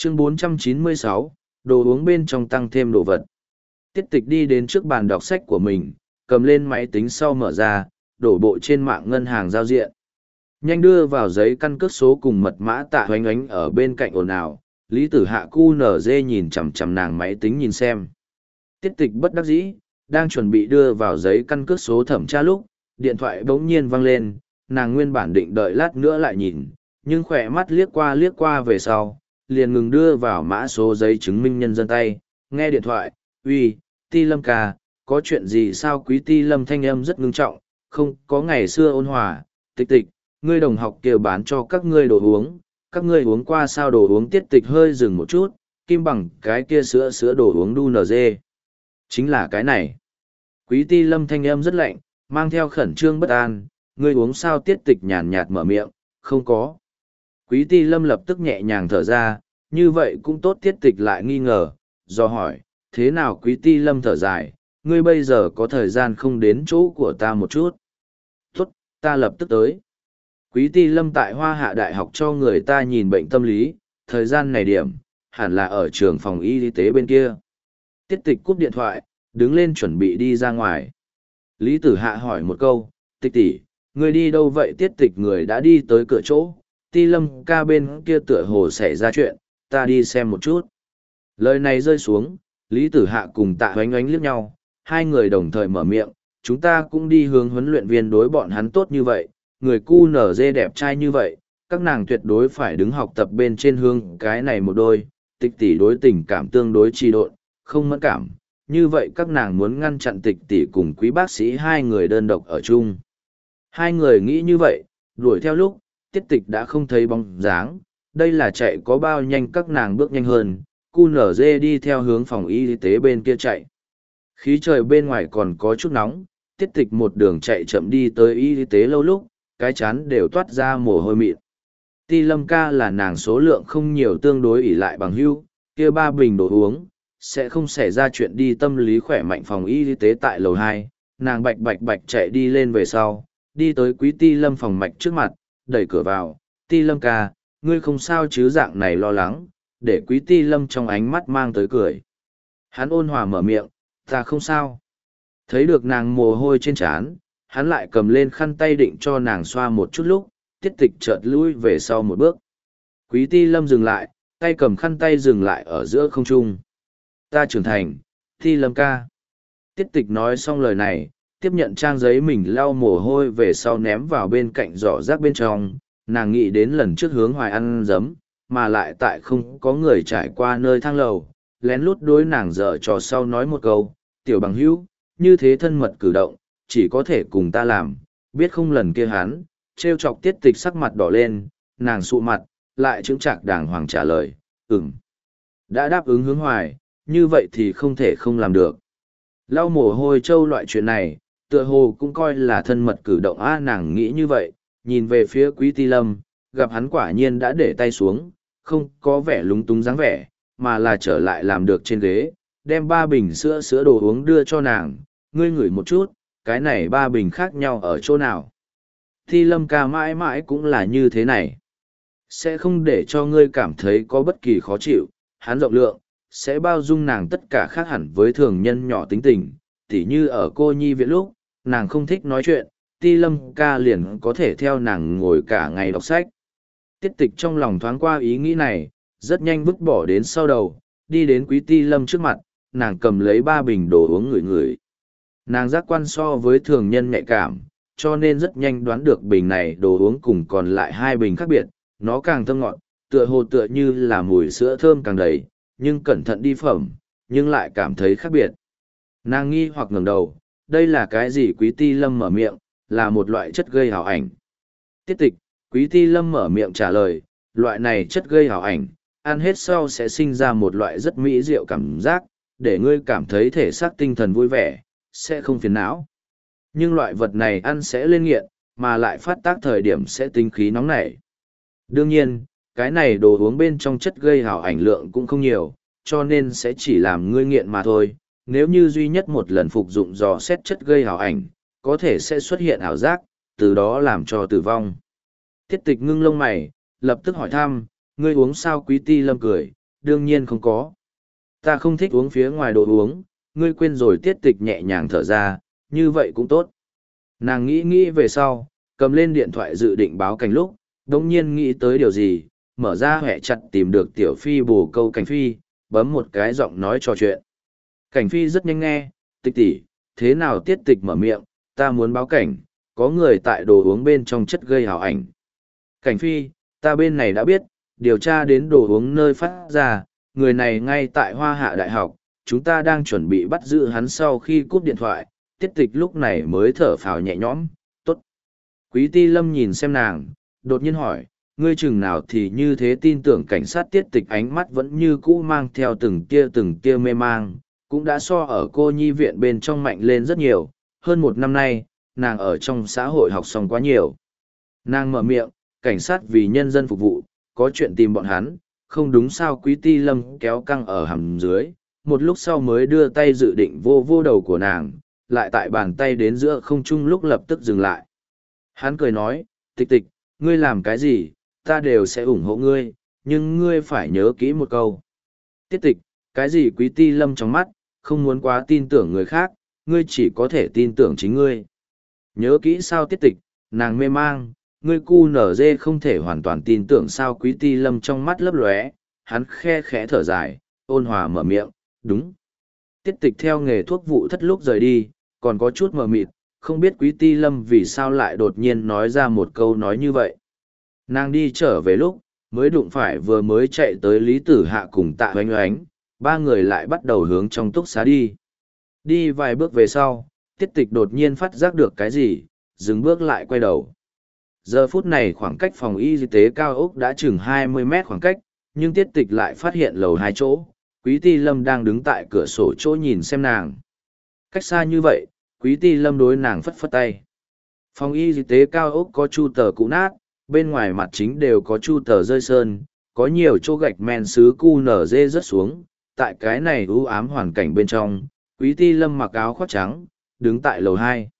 Chương 496, đồ uống bên trong tăng thêm đồ vật. Tiết tịch đi đến trước bàn đọc sách của mình, cầm lên máy tính sau mở ra, đổ bộ trên mạng ngân hàng giao diện. Nhanh đưa vào giấy căn cước số cùng mật mã. Tạ Hoánh Ánh ở bên cạnh ồn ào, Lý Tử Hạ QNZ nhìn chằm chằm nàng máy tính nhìn xem. Tiết tịch bất đắc dĩ, đang chuẩn bị đưa vào giấy căn cước số thẩm tra lúc, điện thoại bỗng nhiên vang lên, nàng nguyên bản định đợi lát nữa lại nhìn, nhưng khỏe mắt liếc qua về sau, liền ngừng đưa vào mã số giấy chứng minh nhân dân tay, nghe điện thoại, uy, Ti Lâm ca, có chuyện gì sao? Quý Ti Lâm thanh âm rất ngưng trọng, không có ngày xưa ôn hòa. Tịch tịch, ngươi đồng học kia bán cho các ngươi đồ uống, các ngươi uống qua sao? Đồ uống. Tiết tịch hơi dừng một chút, kim bằng cái kia sữa đồ uống đu NG. Chính là cái này. Quý Ti Lâm thanh âm rất lạnh, mang theo khẩn trương bất an, ngươi uống sao? Tiết tịch nhàn nhạt mở miệng, không có. Quý Ti Lâm lập tức nhẹ nhàng thở ra, như vậy cũng tốt. Tiết tịch lại nghi ngờ, do hỏi, thế nào? Quý Ti Lâm thở dài, ngươi bây giờ có thời gian không đến chỗ của ta một chút? Tốt, ta lập tức tới. Quý Ti Lâm tại Hoa Hạ Đại học cho người ta nhìn bệnh tâm lý, thời gian này điểm, hẳn là ở trường phòng y tế bên kia. Tiết tịch cúp điện thoại, đứng lên chuẩn bị đi ra ngoài. Lý Tử Hạ hỏi một câu, tịch tỷ, ngươi đi đâu vậy? Tiết tịch người đã đi tới cửa chỗ, Ti Lâm ca bên kia tựa hồ xảy ra chuyện, ta đi xem một chút. Lời này rơi xuống, Lý Tử Hạ cùng Tạ Hoánh Ánh liếc nhau, hai người đồng thời mở miệng, chúng ta cũng đi hướng huấn luyện viên đối bọn hắn tốt như vậy, người cu nở dê đẹp trai như vậy, các nàng tuyệt đối phải đứng học tập bên trên hướng cái này một đôi, tịch tỷ đối tình cảm tương đối trì độn, không mẫn cảm, như vậy các nàng muốn ngăn chặn tịch tỷ cùng quý bác sĩ hai người đơn độc ở chung. Hai người nghĩ như vậy, đuổi theo lúc, Tiết tịch đã không thấy bóng dáng, đây là chạy có bao nhanh các nàng bước nhanh hơn, cu nở dê đi theo hướng phòng y tế bên kia chạy. Khí trời bên ngoài còn có chút nóng, Tiết tịch một đường chạy chậm đi tới y tế lâu lúc, cái chán đều toát ra mồ hôi mịn. Ti Lâm ca là nàng số lượng không nhiều tương đối ỷ lại bằng hữu, kia 3 bình đồ uống, sẽ không xảy ra chuyện. Đi tâm lý khỏe mạnh phòng y tế tại lầu 2, nàng bạch chạy đi lên về sau, đi tới Quý Ti Lâm phòng mạch trước mặt, đẩy cửa vào, Ti Lâm ca, ngươi không sao chứ? Dạng này lo lắng, để Quý Ti Lâm trong ánh mắt mang tới cười. Hắn ôn hòa mở miệng, ta không sao. Thấy được nàng mồ hôi trên trán, hắn lại cầm lên khăn tay định cho nàng xoa một chút lúc, Tiết tịch chợt lui về sau một bước. Quý Ti Lâm dừng lại, tay cầm khăn tay dừng lại ở giữa không trung. Ta trưởng thành, Ti Lâm ca. Tiết tịch nói xong lời này, tiếp nhận trang giấy mình lau mồ hôi về sau ném vào bên cạnh giỏ rác bên trong. Nàng nghĩ đến lần trước hướng Hoài ăn giấm, mà lại tại không có người trải qua nơi thang lầu, lén lút đối nàng dở trò sau nói một câu, tiểu bằng hữu, như thế thân mật cử động, chỉ có thể cùng ta làm, biết không? Lần kia hắn, trêu chọc Tiết tịch sắc mặt đỏ lên, nàng sụ mặt, lại chững chạc đàng hoàng trả lời, đã đáp ứng hướng Hoài, như vậy thì không thể không làm được. Lau mồ hôi trâu loại chuyện này, tựa hồ cũng coi là thân mật cử động. Nàng nghĩ như vậy, nhìn về phía Quý Ti Lâm, gặp hắn quả nhiên đã để tay xuống, không có vẻ lúng túng dáng vẻ, mà là trở lại làm được trên ghế, đem 3 bình sữa đồ uống đưa cho nàng, ngươi ngửi một chút, cái này 3 bình khác nhau ở chỗ nào? Ti Lâm ca mãi mãi cũng là như thế này, sẽ không để cho ngươi cảm thấy có bất kỳ khó chịu. Hắn rộng lượng, sẽ bao dung nàng tất cả, khác hẳn với thường nhân nhỏ tính tình, tỉ như ở cô nhi viện lúc, nàng không thích nói chuyện, Ti Lâm ca liền có thể theo nàng ngồi cả ngày đọc sách. Tiết tịch trong lòng thoáng qua ý nghĩ này, rất nhanh vứt bỏ đến sau đầu, đi đến Quý Ti Lâm trước mặt, nàng cầm lấy 3 bình đồ uống ngửi. Nàng giác quan so với thường nhân nhạy cảm, cho nên rất nhanh đoán được bình này đồ uống cùng còn lại 2 bình khác biệt, nó càng thơm ngọt, tựa hồ tựa như là mùi sữa thơm càng đầy, nhưng cẩn thận đi phẩm, nhưng lại cảm thấy khác biệt. Nàng nghi hoặc ngẩng đầu, đây là cái gì? Quý Ti Lâm mở miệng, là một loại chất gây ảo ảnh. Tiết tịch, Quý Ti Lâm mở miệng trả lời, loại này chất gây ảo ảnh, ăn hết sau sẽ sinh ra một loại rất mỹ diệu cảm giác, để ngươi cảm thấy thể xác tinh thần vui vẻ, sẽ không phiền não. Nhưng loại vật này ăn sẽ lên nghiện, mà lại phát tác thời điểm sẽ tinh khí nóng nảy. Đương nhiên, cái này đồ uống bên trong chất gây ảo ảnh lượng cũng không nhiều, cho nên sẽ chỉ làm ngươi nghiện mà thôi. Nếu như duy nhất một lần phục dụng dò xét chất gây ảo ảnh, có thể sẽ xuất hiện ảo giác, từ đó làm cho tử vong. Tiết tịch ngưng lông mày, lập tức hỏi thăm, ngươi uống sao? Quý Ti Lâm cười, đương nhiên không có. Ta không thích uống phía ngoài đồ uống, ngươi quên rồi. Tiết tịch nhẹ nhàng thở ra, như vậy cũng tốt. Nàng nghĩ về sau, cầm lên điện thoại dự định báo cảnh lúc, đồng nhiên nghĩ tới điều gì, mở ra hẹ chặt tìm được tiểu phi bồ câu Cảnh Phi, bấm một cái giọng nói trò chuyện. Cảnh Phi rất nhanh nghe, tịch tỷ, thế nào? Tiết tịch mở miệng, ta muốn báo cảnh, có người tại đồ uống bên trong chất gây hào ảnh. Cảnh Phi, ta bên này đã biết, điều tra đến đồ uống nơi phát ra, người này ngay tại Hoa Hạ Đại học, chúng ta đang chuẩn bị bắt giữ hắn. Sau khi cúp điện thoại, Tiết tịch lúc này mới thở phào nhẹ nhõm, tốt. Quý Ti Lâm nhìn xem nàng, đột nhiên hỏi, ngươi chừng nào thì như thế tin tưởng cảnh sát? Tiết tịch ánh mắt vẫn như cũ mang theo từng tia mê mang, cũng đã so ở cô nhi viện bên trong mạnh lên rất nhiều. Hơn một năm nay, nàng ở trong xã hội học xong quá nhiều. Nàng mở miệng, cảnh sát vì nhân dân phục vụ, có chuyện tìm bọn hắn, không đúng sao? Quý Ti Lâm kéo căng ở hàm dưới, một lúc sau mới đưa tay dự định vô đầu của nàng, lại tại bàn tay đến giữa không trung lúc lập tức dừng lại. Hắn cười nói, tịch tịch, ngươi làm cái gì, ta đều sẽ ủng hộ ngươi, nhưng ngươi phải nhớ kỹ một câu. Tiết tịch, cái gì? Quý Ti Lâm trong mắt, không muốn quá tin tưởng người khác, ngươi chỉ có thể tin tưởng chính ngươi. Nhớ kỹ sao? Tiết tịch, nàng mê mang, ngươi cu nở dê không thể hoàn toàn tin tưởng sao? Quý Ti Lâm trong mắt lấp lóe, hắn khe khẽ thở dài, ôn hòa mở miệng, đúng. Tiết tịch theo nghề thuốc vụ thất lúc rời đi, còn có chút mờ mịt, không biết Quý Ti Lâm vì sao lại đột nhiên nói ra một câu nói như vậy. Nàng đi trở về lúc, mới đụng phải vừa mới chạy tới Lý Tử Hạ cùng Tạ Oánh Oánh, ba người lại bắt đầu hướng trong túc xá đi. Đi vài bước về sau, Tiết tịch đột nhiên phát giác được cái gì, dừng bước lại quay đầu. Giờ phút này khoảng cách phòng y tế cao ốc đã chừng 20 mét khoảng cách, nhưng Tiết tịch lại phát hiện lầu 2 chỗ, Quý Ti Lâm đang đứng tại cửa sổ chỗ nhìn xem nàng. Cách xa như vậy, Quý Ti Lâm đối nàng phất phất tay. Phòng y tế cao ốc có chu tờ cũ nát, bên ngoài mặt chính đều có chu tờ rơi sơn, có nhiều chỗ gạch men sứ cu nở dê rớt xuống. Tại cái này u ám hoàn cảnh bên trong, Quý Ti Lâm mặc áo khoác trắng, đứng tại lầu 2.